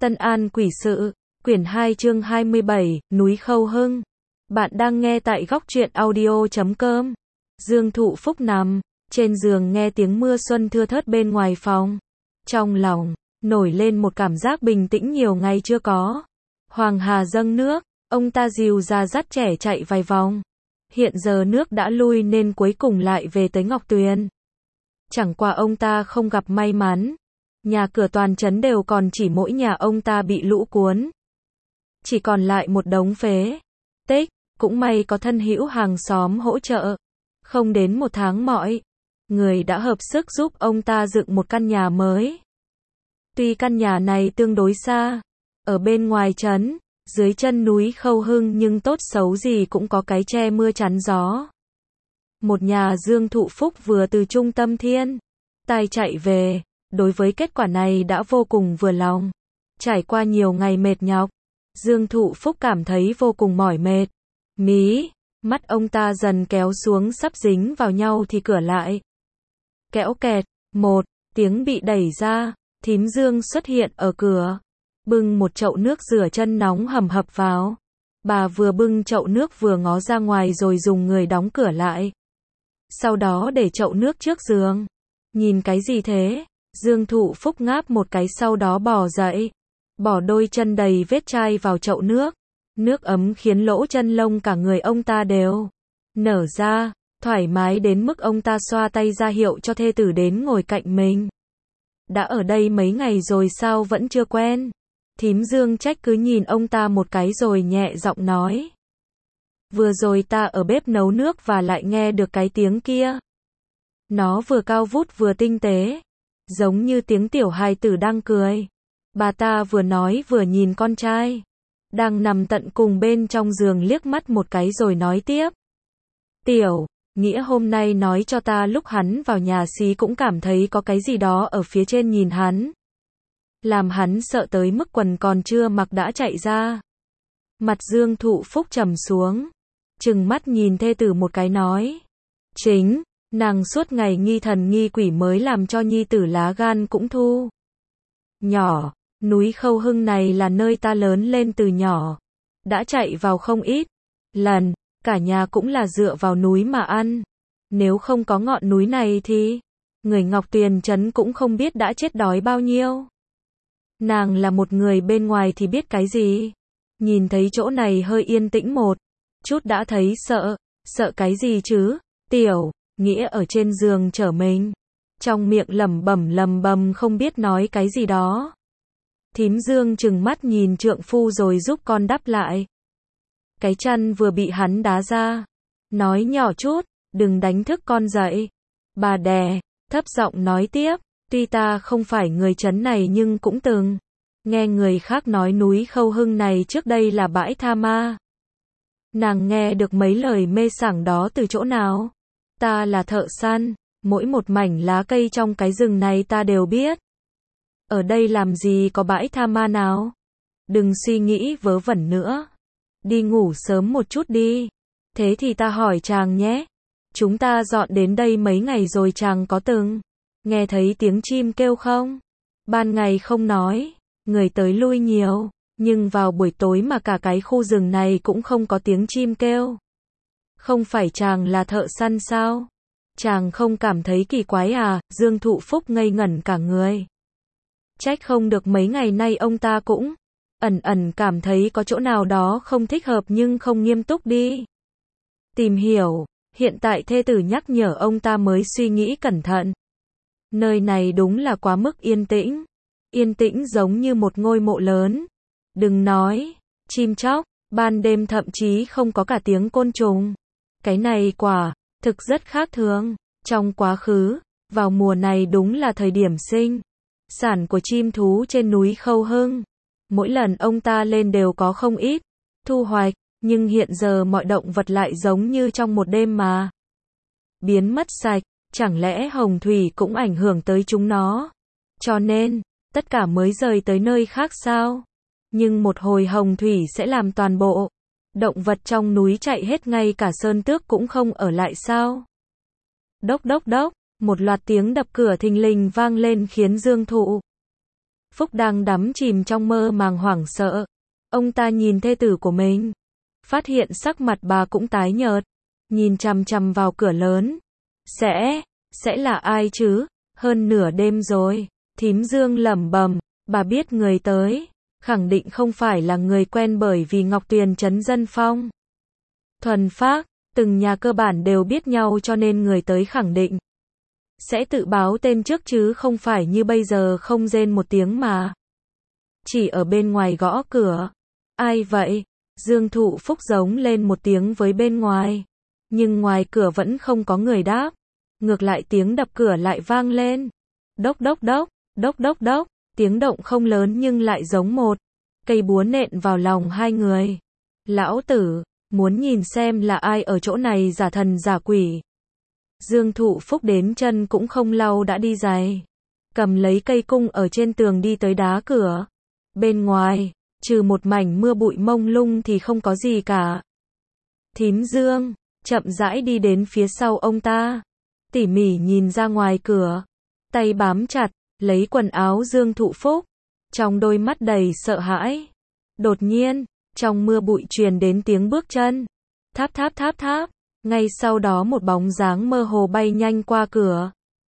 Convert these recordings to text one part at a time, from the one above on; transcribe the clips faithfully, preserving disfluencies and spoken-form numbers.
Tân An Quỷ Sự, quyển hai chương hai mươi bảy, núi Khâu Hưng. Bạn đang nghe tại góc truyện audio chấm com. Dương Thụ Phúc nằm trên giường nghe tiếng mưa xuân thưa thớt bên ngoài phòng. Trong lòng nổi lên một cảm giác bình tĩnh nhiều ngày chưa có. Hoàng hà dâng nước, ông ta dìu ra dắt trẻ chạy vài vòng. Hiện giờ nước đã lui nên cuối cùng lại về tới Ngọc Tuyền. Chẳng qua ông ta không gặp may mắn. Nhà cửa toàn trấn đều còn chỉ mỗi nhà ông ta bị lũ cuốn. Chỉ còn lại một đống phế tích, cũng may có thân hữu hàng xóm hỗ trợ. Không đến một tháng mọi người đã hợp sức giúp ông ta dựng một căn nhà mới. Tuy căn nhà này tương đối xa, ở bên ngoài trấn, dưới chân núi Khâu Hưng nhưng tốt xấu gì cũng có cái che mưa chắn gió. Một nhà Dương Thụ Phúc vừa từ trung tâm thiên tai chạy về, đối với kết quả này đã vô cùng vừa lòng. Trải qua nhiều ngày mệt nhọc, Dương Thụ Phúc cảm thấy vô cùng mỏi mệt. Mí mắt ông ta dần kéo xuống sắp dính vào nhau thì cửa lại kéo kẹt, một tiếng bị đẩy ra. Thím Dương xuất hiện ở cửa, bưng một chậu nước rửa chân nóng hầm hập vào. Bà vừa bưng chậu nước vừa ngó ra ngoài rồi dùng người đóng cửa lại. Sau đó để chậu nước trước giường. Nhìn cái gì thế? Dương Thụ Phúc ngáp một cái sau đó bò dậy, bỏ đôi chân đầy vết chai vào chậu nước. Nước ấm khiến lỗ chân lông cả người ông ta đều nở ra, thoải mái đến mức ông ta xoa tay ra hiệu cho thê tử đến ngồi cạnh mình. Đã ở đây mấy ngày rồi sao vẫn chưa quen? Thím Dương trách cứ nhìn ông ta một cái rồi nhẹ giọng nói. Vừa rồi ta ở bếp nấu nước và lại nghe được cái tiếng kia. Nó vừa cao vút vừa tinh tế, giống như tiếng tiểu hài tử đang cười. Bà ta vừa nói vừa nhìn con trai đang nằm tận cùng bên trong giường liếc mắt một cái rồi nói tiếp. Tiểu Nghĩa hôm nay nói cho ta lúc hắn vào nhà xí cũng cảm thấy có cái gì đó ở phía trên nhìn hắn. Làm hắn sợ tới mức quần còn chưa mặc đã chạy ra. Mặt Dương Thụ Phúc trầm xuống, trừng mắt nhìn thê tử một cái nói. Chính, nàng suốt ngày nghi thần nghi quỷ mới làm cho nhi tử lá gan cũng thu nhỏ. Núi Khâu Hưng này là nơi ta lớn lên từ nhỏ. Đã chạy vào không ít lần, cả nhà cũng là dựa vào núi mà ăn. Nếu không có ngọn núi này thì người Ngọc Tuyền trấn cũng không biết đã chết đói bao nhiêu. Nàng là một người bên ngoài thì biết cái gì. Nhìn thấy chỗ này hơi yên tĩnh một chút đã thấy sợ. Sợ cái gì chứ? Tiểu Nghĩa ở trên giường trở mình, trong miệng lẩm bẩm lầm bầm không biết nói cái gì đó. Thím Dương trừng mắt nhìn trượng phu rồi giúp con đắp lại cái chăn vừa bị hắn đá ra. Nói nhỏ chút, đừng đánh thức con dậy. Bà đè thấp giọng nói tiếp. Tuy ta không phải người trấn này nhưng cũng từng nghe người khác nói núi Khâu Hưng này trước đây là bãi tha ma. Nàng nghe được mấy lời mê sảng đó từ chỗ nào? Ta là thợ săn, mỗi một mảnh lá cây trong cái rừng này ta đều biết. Ở đây làm gì có bãi tha ma nào? Đừng suy nghĩ vớ vẩn nữa. Đi ngủ sớm một chút đi. Thế thì ta hỏi chàng nhé. Chúng ta dọn đến đây mấy ngày rồi chàng có từng nghe thấy tiếng chim kêu không? Ban ngày không nói, người tới lui nhiều, nhưng vào buổi tối mà cả cái khu rừng này cũng không có tiếng chim kêu. Không phải chàng là thợ săn sao? Chàng không cảm thấy kỳ quái à? Dương Thụ Phúc ngây ngẩn cả người. Trách không được mấy ngày nay ông ta cũng ẩn ẩn cảm thấy có chỗ nào đó không thích hợp nhưng không nghiêm túc đi tìm hiểu. Hiện tại thê tử nhắc nhở ông ta mới suy nghĩ cẩn thận. Nơi này đúng là quá mức yên tĩnh. Yên tĩnh giống như một ngôi mộ lớn. Đừng nói chim chóc, ban đêm thậm chí không có cả tiếng côn trùng. Cái này quả thực rất khác thường. Trong quá khứ, vào mùa này đúng là thời điểm sinh sản của chim thú trên núi Khâu Hưng. Mỗi lần ông ta lên đều có không ít thu hoạch, nhưng hiện giờ mọi động vật lại giống như trong một đêm mà biến mất sạch. Chẳng lẽ hồng thủy cũng ảnh hưởng tới chúng nó? Cho nên, tất cả mới rời tới nơi khác sao? Nhưng một hồi hồng thủy sẽ làm toàn bộ động vật trong núi chạy hết, ngay cả sơn tước cũng không ở lại sao? Đốc đốc đốc, một loạt tiếng đập cửa thình lình vang lên khiến Dương Thụ Phúc đang đắm chìm trong mơ màng hoảng sợ. Ông ta nhìn thê tử của mình, phát hiện sắc mặt bà cũng tái nhợt, nhìn chằm chằm vào cửa lớn. Sẽ, sẽ là ai chứ? Hơn nửa đêm rồi. Thím Dương lẩm bẩm, bà biết người tới, khẳng định không phải là người quen bởi vì Ngọc Tuyền trấn dân phong. Thuần phác, từng nhà cơ bản đều biết nhau cho nên người tới khẳng định sẽ tự báo tên trước chứ không phải như bây giờ không rên một tiếng mà. Chỉ ở bên ngoài gõ cửa. Ai vậy? Dương Thụ Phúc giống lên một tiếng với bên ngoài. Nhưng ngoài cửa vẫn không có người đáp. Ngược lại tiếng đập cửa lại vang lên. Đốc đốc đốc, đốc đốc đốc, tiếng động không lớn nhưng lại giống một cây búa nện vào lòng hai người. Lão tử, muốn nhìn xem là ai ở chỗ này giả thần giả quỷ. Dương Thụ Phúc đến chân cũng không lau đã đi giày. Cầm lấy cây cung ở trên tường đi tới đá cửa. Bên ngoài, trừ một mảnh mưa bụi mông lung thì không có gì cả. Thím Dương, chậm rãi đi đến phía sau ông ta. Tỉ mỉ nhìn ra ngoài cửa. Tay bám chặt, lấy quần áo Dương Thụ Phúc. Trong đôi mắt đầy sợ hãi. Đột nhiên, trong mưa bụi truyền đến tiếng bước chân. Tháp tháp tháp tháp. Ngay sau đó một bóng dáng mơ hồ bay nhanh qua cửa.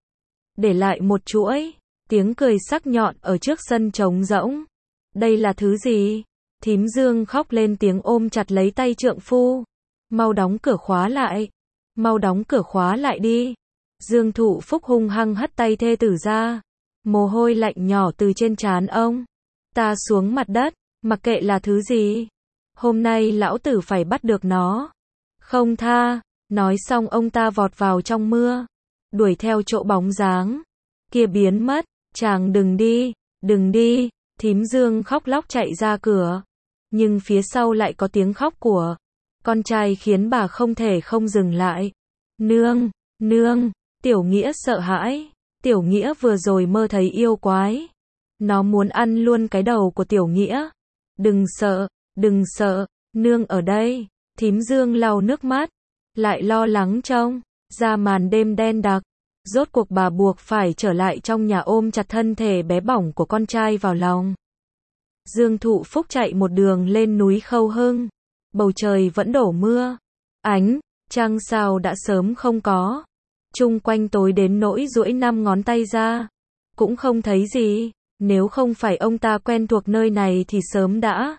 Để lại một chuỗi tiếng cười sắc nhọn ở trước sân trống rỗng. Đây là thứ gì? Thím Dương khóc lên tiếng ôm chặt lấy tay trượng phu. Mau đóng cửa khóa lại. Mau đóng cửa khóa lại đi. Dương Thụ Phúc hung hăng hất tay thê tử ra. Mồ hôi lạnh nhỏ từ trên trán ông ta xuống mặt đất. Mặc kệ là thứ gì, hôm nay lão tử phải bắt được nó. Không tha. Nói xong ông ta vọt vào trong mưa, đuổi theo chỗ bóng dáng kia biến mất. Chàng đừng đi, đừng đi. Thím Dương khóc lóc chạy ra cửa. Nhưng phía sau lại có tiếng khóc của con trai khiến bà không thể không dừng lại. Nương, nương. Tiểu Nghĩa sợ hãi. Tiểu Nghĩa vừa rồi mơ thấy yêu quái. Nó muốn ăn luôn cái đầu của Tiểu Nghĩa. Đừng sợ, đừng sợ, nương ở đây. Thím Dương lau nước mắt, lại lo lắng trông ra màn đêm đen đặc. Rốt cuộc bà buộc phải trở lại trong nhà ôm chặt thân thể bé bỏng của con trai vào lòng. Dương Thụ Phúc chạy một đường lên núi Khâu Hưng. Bầu trời vẫn đổ mưa. Ánh trăng sao đã sớm không có. Chung quanh tối đến nỗi duỗi năm ngón tay ra cũng không thấy gì. Nếu không phải ông ta quen thuộc nơi này thì sớm đã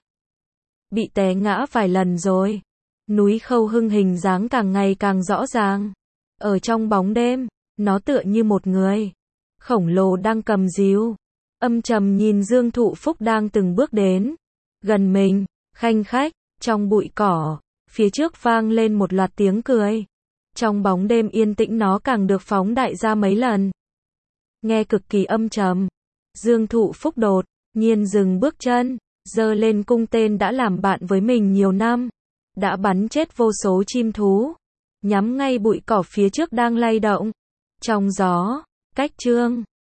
bị té ngã vài lần rồi. Núi Khâu Hưng hình dáng càng ngày càng rõ ràng. Ở trong bóng đêm, nó tựa như một người khổng lồ đang cầm dìu. Âm trầm nhìn Dương Thụ Phúc đang từng bước đến gần mình, khanh khách. Trong bụi cỏ, phía trước vang lên một loạt tiếng cười. Trong bóng đêm yên tĩnh nó càng được phóng đại ra mấy lần. Nghe cực kỳ âm trầm. Dương Thụ Phúc đột nhiên dừng bước chân, giơ lên cung tên đã làm bạn với mình nhiều năm, đã bắn chết vô số chim thú, nhắm ngay bụi cỏ phía trước đang lay động trong gió. Cách chương